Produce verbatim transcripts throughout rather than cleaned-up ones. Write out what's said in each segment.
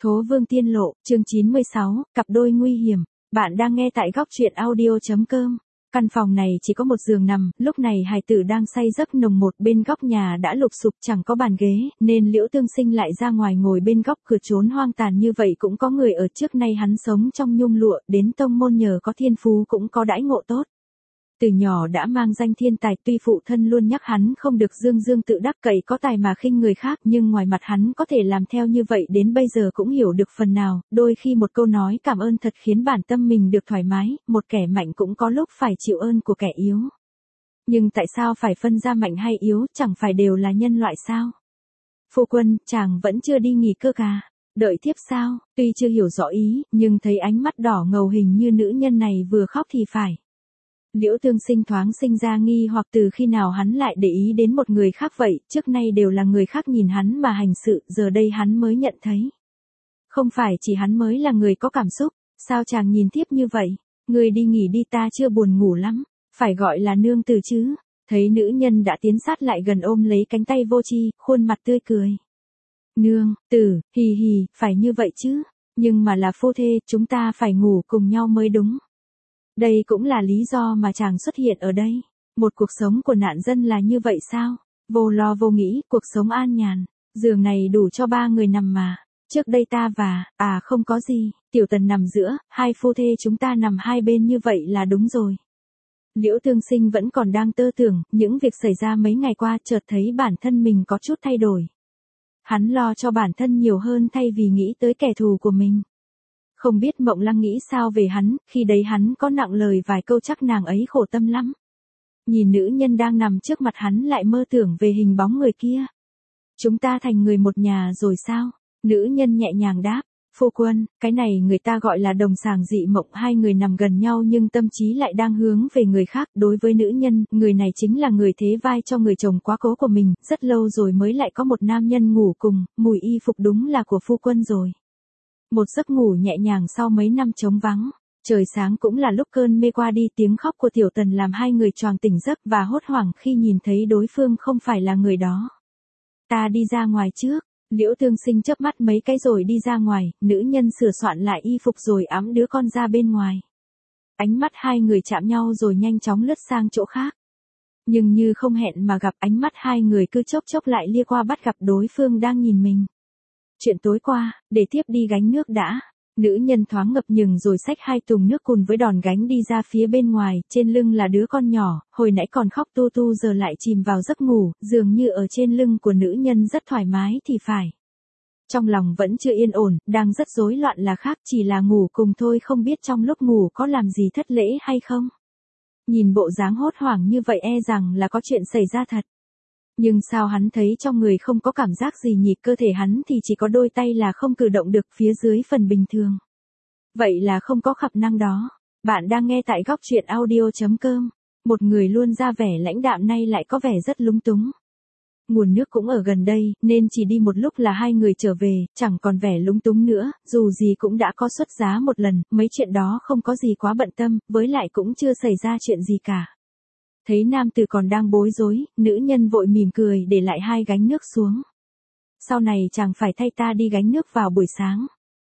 Thố Vương Tiên Lộ, chương chín mươi sáu, cặp đôi nguy hiểm. Bạn đang nghe tại góc truyện audio.com. Căn phòng này chỉ có một giường nằm, lúc này hài tử đang say giấc nồng, một bên góc nhà đã lụp xụp chẳng có bàn ghế, nên Liễu Tương Sinh lại ra ngoài ngồi bên góc cửa trốn hoang tàn như vậy cũng có người ở. Trước nay hắn sống trong nhung lụa, đến tông môn nhờ có thiên phú cũng có đãi ngộ tốt. Từ nhỏ đã mang danh thiên tài, tuy phụ thân luôn nhắc hắn không được dương dương tự đắc, cậy có tài mà khinh người khác, nhưng ngoài mặt hắn có thể làm theo như vậy đến bây giờ cũng hiểu được phần nào, đôi khi một câu nói cảm ơn thật khiến bản tâm mình được thoải mái, một kẻ mạnh cũng có lúc phải chịu ơn của kẻ yếu. Nhưng tại sao phải phân ra mạnh hay yếu, chẳng phải đều là nhân loại sao? Phu quân, chàng vẫn chưa đi nghỉ cơ à? Đợi thiếp sao? Tuy chưa hiểu rõ ý, nhưng thấy ánh mắt đỏ ngầu hình như nữ nhân này vừa khóc thì phải. Liễu Tương Sinh thoáng sinh ra nghi hoặc từ khi nào hắn lại để ý đến một người khác vậy, trước nay đều là người khác nhìn hắn mà hành sự, giờ đây hắn mới nhận thấy. Không phải chỉ hắn mới là người có cảm xúc, sao chàng nhìn tiếp như vậy? Người đi nghỉ đi, ta chưa buồn ngủ lắm, phải gọi là nương tử chứ. Thấy nữ nhân đã tiến sát lại gần ôm lấy cánh tay vô tri, khuôn mặt tươi cười. Nương, tử, hì hì, phải như vậy chứ, nhưng mà là phu thê, chúng ta phải ngủ cùng nhau mới đúng. Đây cũng là lý do mà chàng xuất hiện ở đây. Một cuộc sống của nạn dân là như vậy sao? Vô lo vô nghĩ, cuộc sống an nhàn. Giường này đủ cho ba người nằm mà. Trước đây ta và, à không có gì, Tiểu Tần nằm giữa, hai phu thê chúng ta nằm hai bên như vậy là đúng rồi. Liễu Tương Sinh vẫn còn đang tơ tưởng, những việc xảy ra mấy ngày qua, chợt thấy bản thân mình có chút thay đổi. Hắn lo cho bản thân nhiều hơn thay vì nghĩ tới kẻ thù của mình. Không biết Mộng Lăng nghĩ sao về hắn, khi đấy hắn có nặng lời vài câu chắc nàng ấy khổ tâm lắm. Nhìn nữ nhân đang nằm trước mặt hắn lại mơ tưởng về hình bóng người kia. Chúng ta thành người một nhà rồi sao? Nữ nhân nhẹ nhàng đáp, phu quân, cái này người ta gọi là đồng sàng dị mộng, hai người nằm gần nhau nhưng tâm trí lại đang hướng về người khác. Đối với nữ nhân, người này chính là người thế vai cho người chồng quá cố của mình, rất lâu rồi mới lại có một nam nhân ngủ cùng, mùi y phục đúng là của phu quân rồi. Một giấc ngủ nhẹ nhàng sau mấy năm trống vắng, trời sáng cũng là lúc cơn mê qua đi, tiếng khóc của Tiểu Tần làm hai người choàng tỉnh giấc và hốt hoảng khi nhìn thấy đối phương không phải là người đó. Ta đi ra ngoài trước, Liễu Tương Sinh chớp mắt mấy cái rồi đi ra ngoài, nữ nhân sửa soạn lại y phục rồi ẵm đứa con ra bên ngoài. Ánh mắt hai người chạm nhau rồi nhanh chóng lướt sang chỗ khác. Nhưng như không hẹn mà gặp, ánh mắt hai người cứ chốc chốc lại lia qua bắt gặp đối phương đang nhìn mình. Chuyện tối qua, để tiếp đi gánh nước đã. Nữ nhân thoáng ngập ngừng rồi xách hai thùng nước cùng với đòn gánh đi ra phía bên ngoài, trên lưng là đứa con nhỏ, hồi nãy còn khóc tu tu giờ lại chìm vào giấc ngủ, dường như ở trên lưng của nữ nhân rất thoải mái thì phải. Trong lòng vẫn chưa yên ổn, đang rất rối loạn là khác, chỉ là ngủ cùng thôi, không biết trong lúc ngủ có làm gì thất lễ hay không. Nhìn bộ dáng hốt hoảng như vậy e rằng là có chuyện xảy ra thật. Nhưng sao hắn thấy trong người không có cảm giác gì nhỉ, cơ thể hắn thì chỉ có đôi tay là không cử động được phía dưới phần bình thường. Vậy là không có khả năng đó. Bạn đang nghe tại góc truyện audio.com. Một người luôn ra vẻ lãnh đạm nay lại có vẻ rất lúng túng. Nguồn nước cũng ở gần đây, nên chỉ đi một lúc là hai người trở về, chẳng còn vẻ lúng túng nữa, dù gì cũng đã có xuất giá một lần, mấy chuyện đó không có gì quá bận tâm, với lại cũng chưa xảy ra chuyện gì cả. Thấy nam tử còn đang bối rối, nữ nhân vội mỉm cười để lại hai gánh nước xuống. Sau này chàng phải thay ta đi gánh nước vào buổi sáng.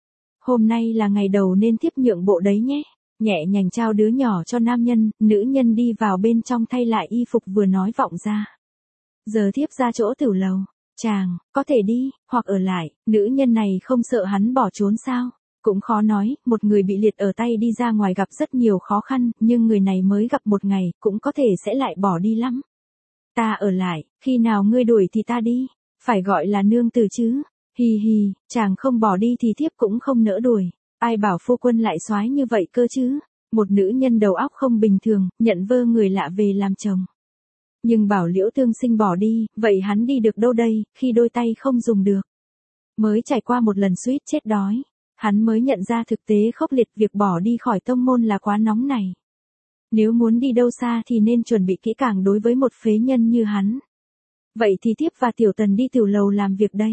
Hôm nay là ngày đầu nên thiếp nhượng bộ đấy nhé. Nhẹ nhàng trao đứa nhỏ cho nam nhân, nữ nhân đi vào bên trong thay lại y phục vừa nói vọng ra. Giờ thiếp ra chỗ tử lầu. Chàng, có thể đi, hoặc ở lại, nữ nhân này không sợ hắn bỏ trốn sao? Cũng khó nói, một người bị liệt ở tay đi ra ngoài gặp rất nhiều khó khăn, nhưng người này mới gặp một ngày, cũng có thể sẽ lại bỏ đi lắm. Ta ở lại, khi nào ngươi đuổi thì ta đi, phải gọi là nương tử chứ. Hì hì, chàng không bỏ đi thì thiếp cũng không nỡ đuổi. Ai bảo phu quân lại soái như vậy cơ chứ? Một nữ nhân đầu óc không bình thường, nhận vơ người lạ về làm chồng. Nhưng bảo Liễu Tương Sinh bỏ đi, vậy hắn đi được đâu đây, khi đôi tay không dùng được. Mới trải qua một lần suýt chết đói. Hắn mới nhận ra thực tế khốc liệt, việc bỏ đi khỏi tông môn là quá nóng này. Nếu muốn đi đâu xa thì nên chuẩn bị kỹ càng đối với một phế nhân như hắn. Vậy thì thiếp và Tiểu Tần đi tiểu lầu làm việc đây.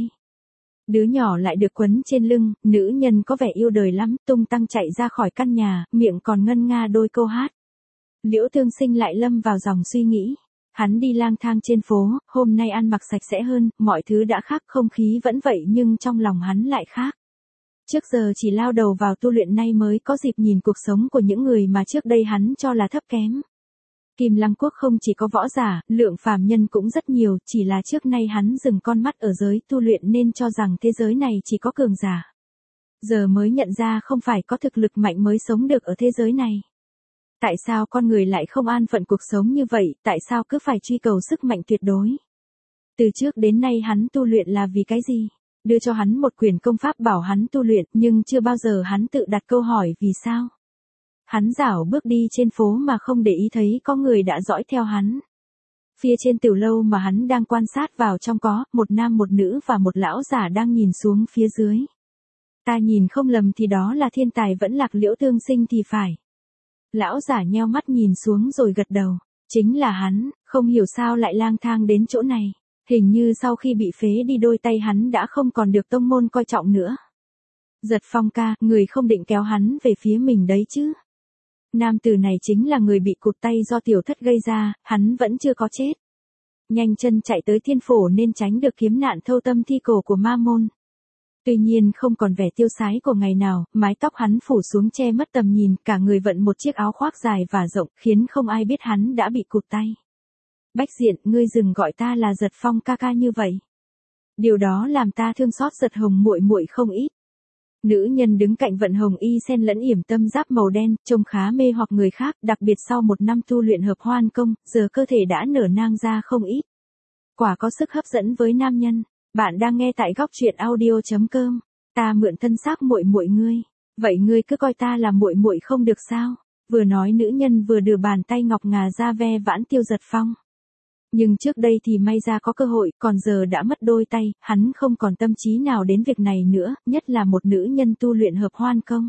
Đứa nhỏ lại được quấn trên lưng, nữ nhân có vẻ yêu đời lắm, tung tăng chạy ra khỏi căn nhà, miệng còn ngân nga đôi câu hát. Liễu Tương Sinh lại lâm vào dòng suy nghĩ. Hắn đi lang thang trên phố, hôm nay ăn mặc sạch sẽ hơn, mọi thứ đã khác, không khí vẫn vậy nhưng trong lòng hắn lại khác. Trước giờ chỉ lao đầu vào tu luyện nay mới có dịp nhìn cuộc sống của những người mà trước đây hắn cho là thấp kém. Kim Lăng Quốc không chỉ có võ giả, lượng phàm nhân cũng rất nhiều, chỉ là trước nay hắn dừng con mắt ở giới tu luyện nên cho rằng thế giới này chỉ có cường giả. Giờ mới nhận ra không phải có thực lực mạnh mới sống được ở thế giới này. Tại sao con người lại không an phận cuộc sống như vậy, tại sao cứ phải truy cầu sức mạnh tuyệt đối? Từ trước đến nay hắn tu luyện là vì cái gì? Đưa cho hắn một quyền công pháp bảo hắn tu luyện, nhưng chưa bao giờ hắn tự đặt câu hỏi vì sao. Hắn dảo bước đi trên phố mà không để ý thấy có người đã dõi theo hắn. Phía trên tiểu lâu mà hắn đang quan sát vào trong có một nam một nữ và một lão giả đang nhìn xuống phía dưới. Ta nhìn không lầm thì đó là thiên tài vẫn Lạc Liễu Tương Sinh thì phải. Lão giả nheo mắt nhìn xuống rồi gật đầu. Chính là hắn, không hiểu sao lại lang thang đến chỗ này. Hình như sau khi bị phế đi đôi tay hắn đã không còn được tông môn coi trọng nữa. Giật Phong ca, người không định kéo hắn về phía mình đấy chứ. Nam tử này chính là người bị cụt tay do tiểu thất gây ra, hắn vẫn chưa có chết. Nhanh chân chạy tới thiên phổ nên tránh được kiếm nạn thâu tâm thi cổ của ma môn. Tuy nhiên không còn vẻ tiêu sái của ngày nào, mái tóc hắn phủ xuống che mất tầm nhìn, cả người vận một chiếc áo khoác dài và rộng, khiến không ai biết hắn đã bị cụt tay. Bách Diện, ngươi dừng gọi ta là Giật Phong ca ca như vậy. Điều đó làm ta thương xót Giật Hồng muội muội không ít. Nữ nhân đứng cạnh vận hồng y xen lẫn yểm tâm giáp màu đen, trông khá mê hoặc người khác, đặc biệt sau một năm tu luyện hợp hoan công, giờ cơ thể đã nở nang ra không ít. Quả có sức hấp dẫn với nam nhân. Bạn đang nghe tại góc truyện audio chấm com. Ta mượn thân xác muội muội ngươi, vậy ngươi cứ coi ta là muội muội không được sao? Vừa nói nữ nhân vừa đưa bàn tay ngọc ngà ra ve vãn Tiêu Giật Phong. Nhưng trước đây thì may ra có cơ hội, còn giờ đã mất đôi tay, hắn không còn tâm trí nào đến việc này nữa, nhất là một nữ nhân tu luyện hợp hoan công.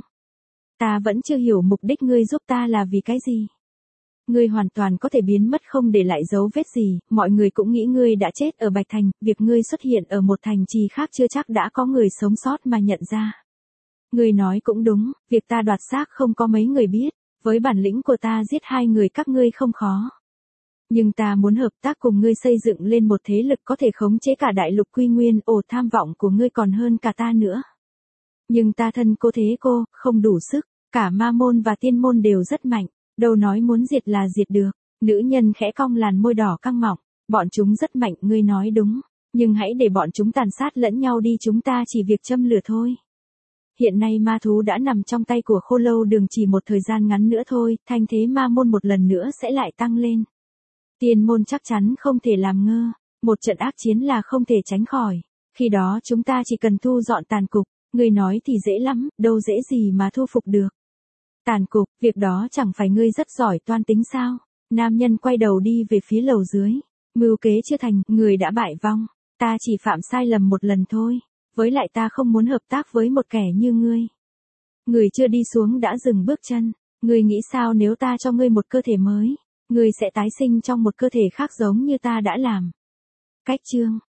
Ta vẫn chưa hiểu mục đích ngươi giúp ta là vì cái gì. Ngươi hoàn toàn có thể biến mất không để lại dấu vết gì, mọi người cũng nghĩ ngươi đã chết ở Bạch Thành, việc ngươi xuất hiện ở một thành trì khác chưa chắc đã có người sống sót mà nhận ra. Ngươi nói cũng đúng, việc ta đoạt xác không có mấy người biết, với bản lĩnh của ta giết hai người các ngươi không khó. Nhưng ta muốn hợp tác cùng ngươi xây dựng lên một thế lực có thể khống chế cả đại lục Quy Nguyên, ồ tham vọng của ngươi còn hơn cả ta nữa. Nhưng ta thân cô thế cô, không đủ sức, cả ma môn và tiên môn đều rất mạnh, đâu nói muốn diệt là diệt được. Nữ nhân khẽ cong làn môi đỏ căng mọng, bọn chúng rất mạnh, ngươi nói đúng, nhưng hãy để bọn chúng tàn sát lẫn nhau đi, chúng ta chỉ việc châm lửa thôi. Hiện nay ma thú đã nằm trong tay của Khô Lâu Đường, chỉ một thời gian ngắn nữa thôi, thanh thế ma môn một lần nữa sẽ lại tăng lên. Tiên môn chắc chắn không thể làm ngơ, một trận ác chiến là không thể tránh khỏi, khi đó chúng ta chỉ cần thu dọn tàn cục, ngươi nói thì dễ lắm, đâu dễ gì mà thu phục được. Tàn cục, việc đó chẳng phải ngươi rất giỏi toan tính sao? Nam nhân quay đầu đi về phía lầu dưới, mưu kế chưa thành, người đã bại vong, ta chỉ phạm sai lầm một lần thôi, với lại ta không muốn hợp tác với một kẻ như ngươi. Người chưa đi xuống đã dừng bước chân, ngươi nghĩ sao nếu ta cho ngươi một cơ thể mới? Ngươi sẽ tái sinh trong một cơ thể khác giống như ta đã làm. Cách chương